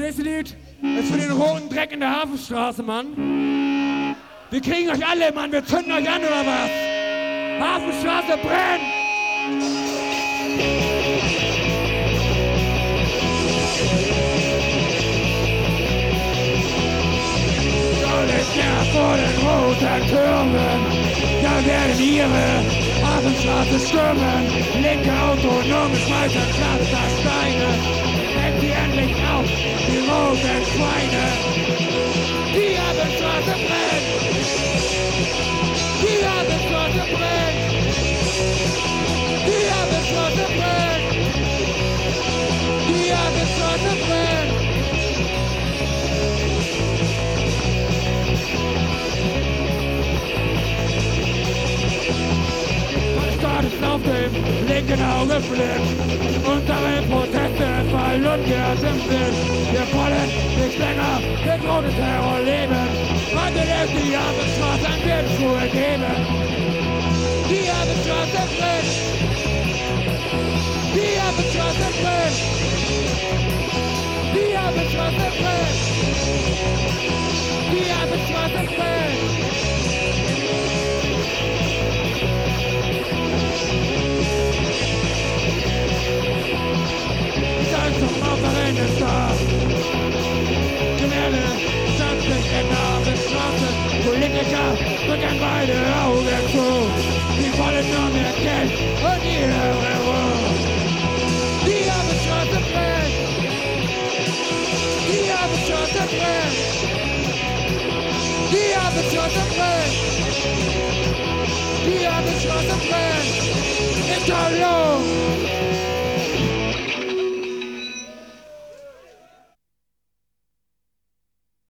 nächste Lied ist für den roten Dreck in der Hafenstraße, Mann. Wir kriegen euch alle, Mann. Wir zünden euch an, oder was? Hafenstraße brennt! Vor den roten Türmen, da werden ihre Hafenstraße stürmen. Linke Autonome schmeißen Pflastersteine. Deckt sie endlich auf, die roten Schweine. Die Hafenstraße brennt! Die Hafenstraße brennt! Die Hafenstraße brennt! Die Hafenstraße brennt! Auf dem linken Auge blind. Unsere Proteste fallen ungehört im Wind. Wir wollen nicht länger mit rotem Terror leben. Man will es die Hafenstraße an Lebensruhe geben. Die Hafenstraße brennt. Die Hafenstraße brennt. Die Hafenstraße brennt. Die Hafenstraße brennt. Zum Aufrennen ist da. Gemälde, Stadtlicht in der Hafenstraße. Politiker drücken beide Augen zu. Die wollen nur mehr Geld und ihre Ruhe. Die Hafenstraße brennt. Die Hafenstraße brennt. Die Hafenstraße brennt. Die Hafenstraße brennt. Italien!